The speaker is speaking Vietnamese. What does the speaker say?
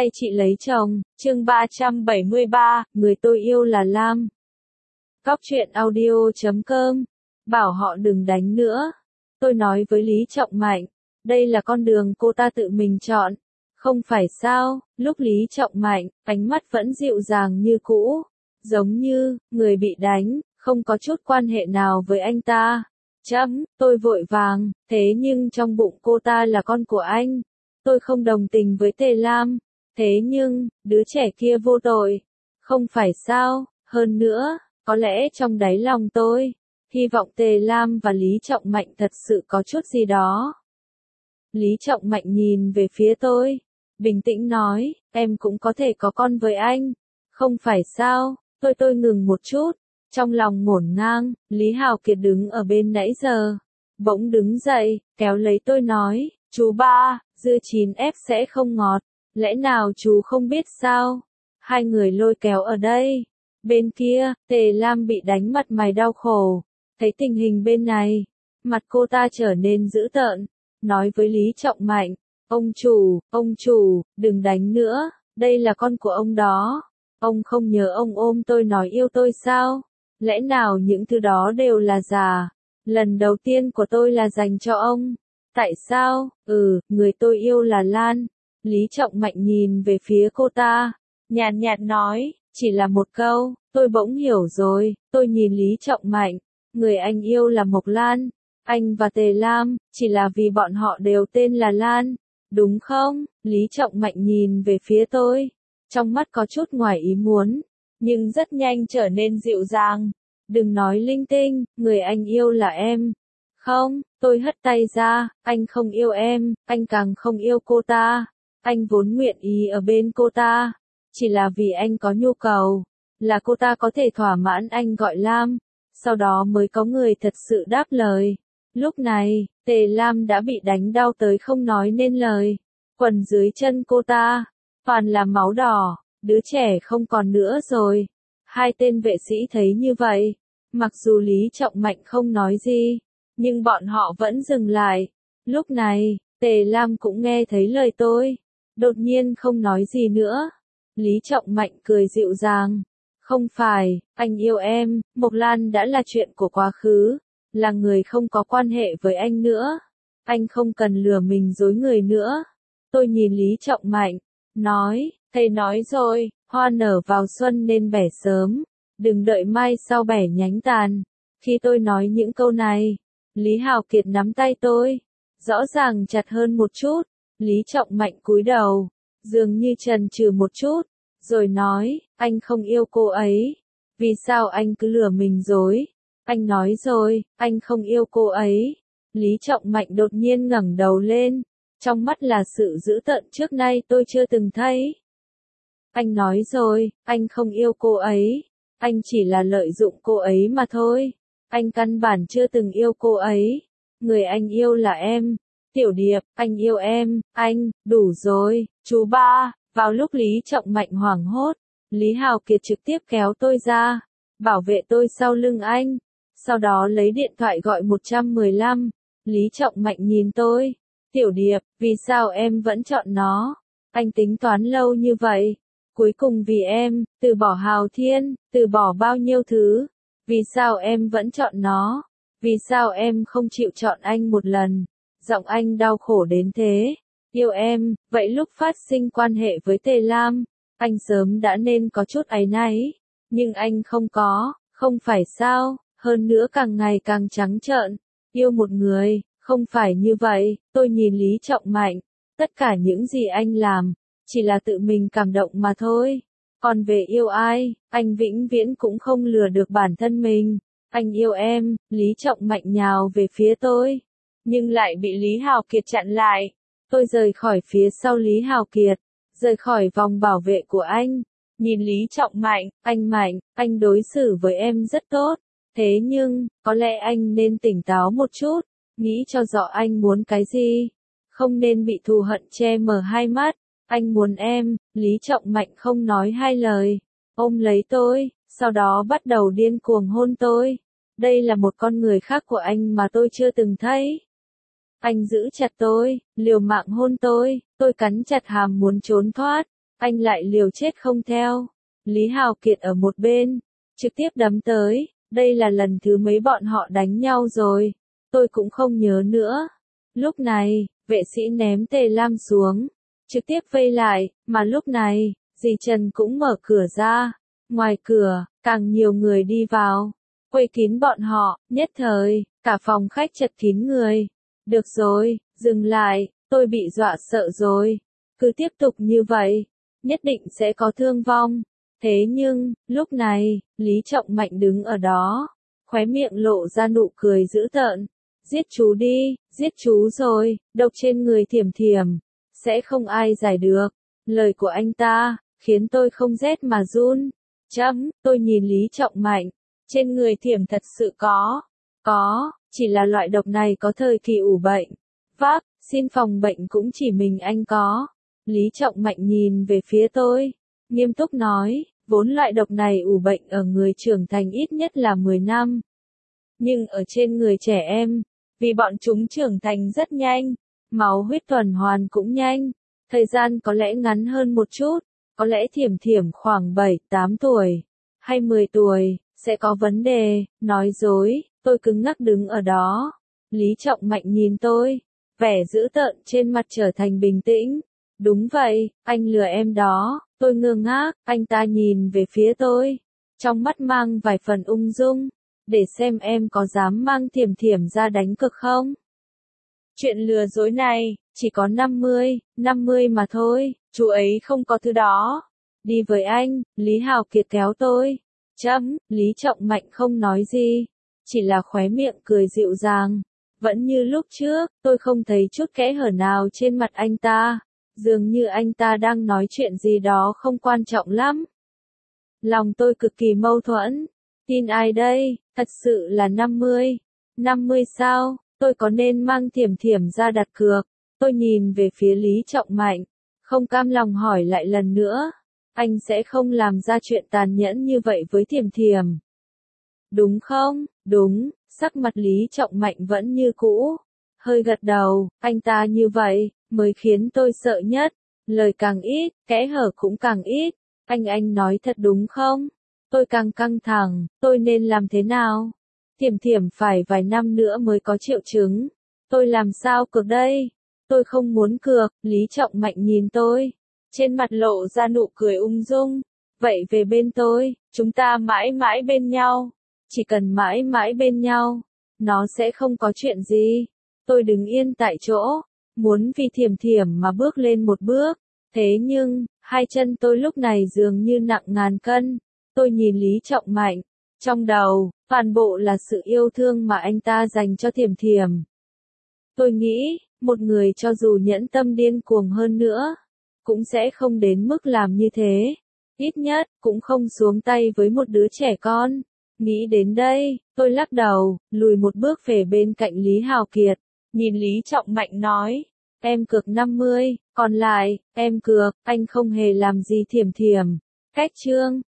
hay chị lấy chồng, chương 373, người tôi yêu là Lam. Cóc truyện audio.com, bảo họ đừng đánh nữa. Tôi nói với Lý Trọng Mạnh, đây là con đường cô ta tự mình chọn. Không phải sao, lúc Lý Trọng Mạnh, ánh mắt vẫn dịu dàng như cũ. Giống như, người bị đánh, không có chút quan hệ nào với anh ta. Tôi vội vàng, thế nhưng trong bụng cô ta là con của anh. Tôi không đồng tình với Tề Lam. Thế nhưng, đứa trẻ kia vô tội. Không phải sao, hơn nữa, có lẽ trong đáy lòng tôi, hy vọng Tề Lam và Lý Trọng Mạnh thật sự có chút gì đó. Lý Trọng Mạnh nhìn về phía tôi, bình tĩnh nói, em cũng có thể có con với anh. Không phải sao, tôi ngừng một chút, trong lòng ngổn ngang. Lý Hào Kiệt đứng ở bên nãy giờ, bỗng đứng dậy, kéo lấy tôi nói, chú ba, dưa chín ép sẽ không ngọt, lẽ nào chú không biết sao? Hai người lôi kéo ở đây. Bên kia, Tề Lam bị đánh mặt mày đau khổ. Thấy tình hình bên này, mặt cô ta trở nên dữ tợn, nói với Lý Trọng Mạnh, ông chủ, đừng đánh nữa, đây là con của ông đó. Ông không nhớ ông ôm tôi nói yêu tôi sao? Lẽ nào những thứ đó đều là giả? Lần đầu tiên của tôi là dành cho ông. Tại sao? Người tôi yêu là Lan. Lý Trọng Mạnh nhìn về phía cô ta, nhàn nhạt nói, chỉ là một câu, tôi bỗng hiểu rồi. Tôi nhìn Lý Trọng Mạnh, người anh yêu là Mộc Lan. Anh và Tề Lam, chỉ là vì bọn họ đều tên là Lan, đúng không? Lý Trọng Mạnh nhìn về phía tôi, trong mắt có chút ngoài ý muốn, nhưng rất nhanh trở nên dịu dàng. Đừng nói linh tinh, người anh yêu là em. Không, tôi hất tay ra, anh không yêu em, anh càng không yêu cô ta. Anh vốn nguyện ý ở bên cô ta, chỉ là vì anh có nhu cầu, là cô ta có thể thỏa mãn anh gọi Lam, sau đó mới có người thật sự đáp lời. Lúc này, Tề Lam đã bị đánh đau tới không nói nên lời, quần dưới chân cô ta, toàn là máu đỏ, đứa trẻ không còn nữa rồi. Hai tên vệ sĩ thấy như vậy, mặc dù Lý Trọng Mạnh không nói gì, nhưng bọn họ vẫn dừng lại. Lúc này, Tề Lam cũng nghe thấy lời tôi, đột nhiên không nói gì nữa. Lý Trọng Mạnh cười dịu dàng, không phải, anh yêu em, Mộc Lan đã là chuyện của quá khứ, là người không có quan hệ với anh nữa. Anh không cần lừa mình dối người nữa. Tôi nhìn Lý Trọng Mạnh, nói, thầy nói rồi, hoa nở vào xuân nên bẻ sớm, đừng đợi mai sau bẻ nhánh tàn. Khi tôi nói những câu này, Lý Hào Kiệt nắm tay tôi, rõ ràng chặt hơn một chút. Lý Trọng Mạnh cúi đầu, dường như chần chừ một chút, rồi nói, anh không yêu cô ấy. Vì sao anh cứ lừa mình dối? Anh nói rồi, anh không yêu cô ấy. Lý Trọng Mạnh đột nhiên ngẩng đầu lên, trong mắt là sự dữ tợn trước nay tôi chưa từng thấy. Anh nói rồi, anh không yêu cô ấy. Anh chỉ là lợi dụng cô ấy mà thôi. Anh căn bản chưa từng yêu cô ấy. Người anh yêu là em. Tiểu Điệp, anh yêu em, anh, đủ rồi, chú ba. Vào lúc Lý Trọng Mạnh hoảng hốt, Lý Hào Kiệt trực tiếp kéo tôi ra, bảo vệ tôi sau lưng anh. Sau đó lấy điện thoại gọi 115. Lý Trọng Mạnh nhìn tôi, Tiểu Điệp, vì sao em vẫn chọn nó? Anh tính toán lâu như vậy, cuối cùng vì em, từ bỏ Hào Thiên, từ bỏ bao nhiêu thứ. Vì sao em vẫn chọn nó? Vì sao em không chịu chọn anh một lần? Giọng anh đau khổ đến thế. Yêu em, vậy lúc phát sinh quan hệ với Tề Lam, anh sớm đã nên có chút áy náy, nhưng anh không có, không phải sao? Hơn nữa càng ngày càng trắng trợn, yêu một người, không phải như vậy. Tôi nhìn Lý Trọng Mạnh, tất cả những gì anh làm, chỉ là tự mình cảm động mà thôi. Còn về yêu ai, anh vĩnh viễn cũng không lừa được bản thân mình. Anh yêu em. Lý Trọng Mạnh nhào về phía tôi, nhưng lại bị Lý Hào Kiệt chặn lại. Tôi rời khỏi phía sau Lý Hào Kiệt, rời khỏi vòng bảo vệ của anh. Nhìn Lý Trọng Mạnh, anh đối xử với em rất tốt. Thế nhưng, có lẽ anh nên tỉnh táo một chút, nghĩ cho rõ anh muốn cái gì. Không nên bị thù hận che mờ hai mắt. Anh muốn em. Lý Trọng Mạnh không nói hai lời, ôm lấy tôi, sau đó bắt đầu điên cuồng hôn tôi. Đây là một con người khác của anh mà tôi chưa từng thấy. Anh giữ chặt tôi, liều mạng hôn tôi cắn chặt hàm muốn trốn thoát. anh lại liều chết không theo. Lý Hào Kiệt ở một bên, trực tiếp đấm tới, đây là lần thứ mấy bọn họ đánh nhau rồi, tôi cũng không nhớ nữa. Lúc này, vệ sĩ ném Tề Lam xuống, trực tiếp vây lại, mà lúc này, dì Trần cũng mở cửa ra. Ngoài cửa, càng nhiều người đi vào, quây kín bọn họ, nhất thời, cả phòng khách chật kín người. Được rồi, dừng lại, tôi bị dọa sợ rồi. Cứ tiếp tục như vậy, nhất định sẽ có thương vong. Thế nhưng, lúc này, Lý Trọng Mạnh đứng ở đó, khóe miệng lộ ra nụ cười dữ tợn. Giết chú đi, giết chú rồi, độc trên người Thiểm Thiểm, sẽ không ai giải được. Lời của anh ta, khiến tôi không rét mà run. Tôi nhìn Lý Trọng Mạnh, trên người Thiểm thật sự có, chỉ là loại độc này có thời kỳ ủ bệnh. Xin phòng bệnh cũng chỉ mình anh có. Lý Trọng Mạnh nhìn về phía tôi, nghiêm túc nói, vốn loại độc này ủ bệnh ở người trưởng thành ít nhất là 10 năm. Nhưng ở trên người trẻ em, vì bọn chúng trưởng thành rất nhanh, máu huyết tuần hoàn cũng nhanh, thời gian có lẽ ngắn hơn một chút, có lẽ Thiểm Thiểm khoảng 7-8 tuổi, hay 10 tuổi, sẽ có vấn đề. Nói dối, tôi cứng ngắc đứng ở đó. Lý Trọng Mạnh nhìn tôi, vẻ dữ tợn trên mặt trở thành bình tĩnh. Đúng vậy, anh lừa em đó. Tôi ngơ ngác, anh ta nhìn về phía tôi, trong mắt mang vài phần ung dung, để xem em có dám mang Thiểm Thiểm ra đánh cược không. Chuyện lừa dối này, chỉ có 50 mà thôi, chú ấy không có thứ đó. Đi với anh, Lý Hào Kiệt kéo tôi. Lý Trọng Mạnh không nói gì, chỉ là khóe miệng cười dịu dàng. Vẫn như lúc trước, tôi không thấy chút kẽ hở nào trên mặt anh ta. Dường như anh ta đang nói chuyện gì đó không quan trọng lắm. Lòng tôi cực kỳ mâu thuẫn. Tin ai đây? Thật sự là 50 sao? Tôi có nên mang Thiểm Thiểm ra đặt cược? Tôi nhìn về phía Lý Trọng Mạnh, không cam lòng hỏi lại lần nữa. Anh sẽ không làm ra chuyện tàn nhẫn như vậy với Thiểm Thiểm. Đúng không? Đúng, sắc mặt Lý Trọng Mạnh vẫn như cũ. Hơi gật đầu, anh ta như vậy, mới khiến tôi sợ nhất. Lời càng ít, kẽ hở cũng càng ít. Anh nói thật đúng không? Tôi càng căng thẳng, tôi nên làm thế nào? Thiểm Thiểm phải vài năm nữa mới có triệu chứng. Tôi làm sao cược đây? Tôi không muốn cược. Lý Trọng Mạnh nhìn tôi, trên mặt lộ ra nụ cười ung dung. Vậy về bên tôi, chúng ta mãi mãi bên nhau. Chỉ cần mãi mãi bên nhau, nó sẽ không có chuyện gì. Tôi đứng yên tại chỗ, muốn vì Thiểm Thiểm mà bước lên một bước. Thế nhưng, hai chân tôi lúc này dường như nặng ngàn cân. Tôi nhìn Lý Trọng Mạnh, trong đầu, toàn bộ là sự yêu thương mà anh ta dành cho Thiểm Thiểm. Tôi nghĩ, một người cho dù nhẫn tâm điên cuồng hơn nữa, cũng sẽ không đến mức làm như thế. Ít nhất, cũng không xuống tay với một đứa trẻ con. Nghĩ đến đây, tôi lắc đầu, lùi một bước về bên cạnh Lý Hào Kiệt, nhìn Lý Trọng Mạnh nói, em cược 50, còn lại, em cược, anh không hề làm gì Thiểm Thiểm. Cách chương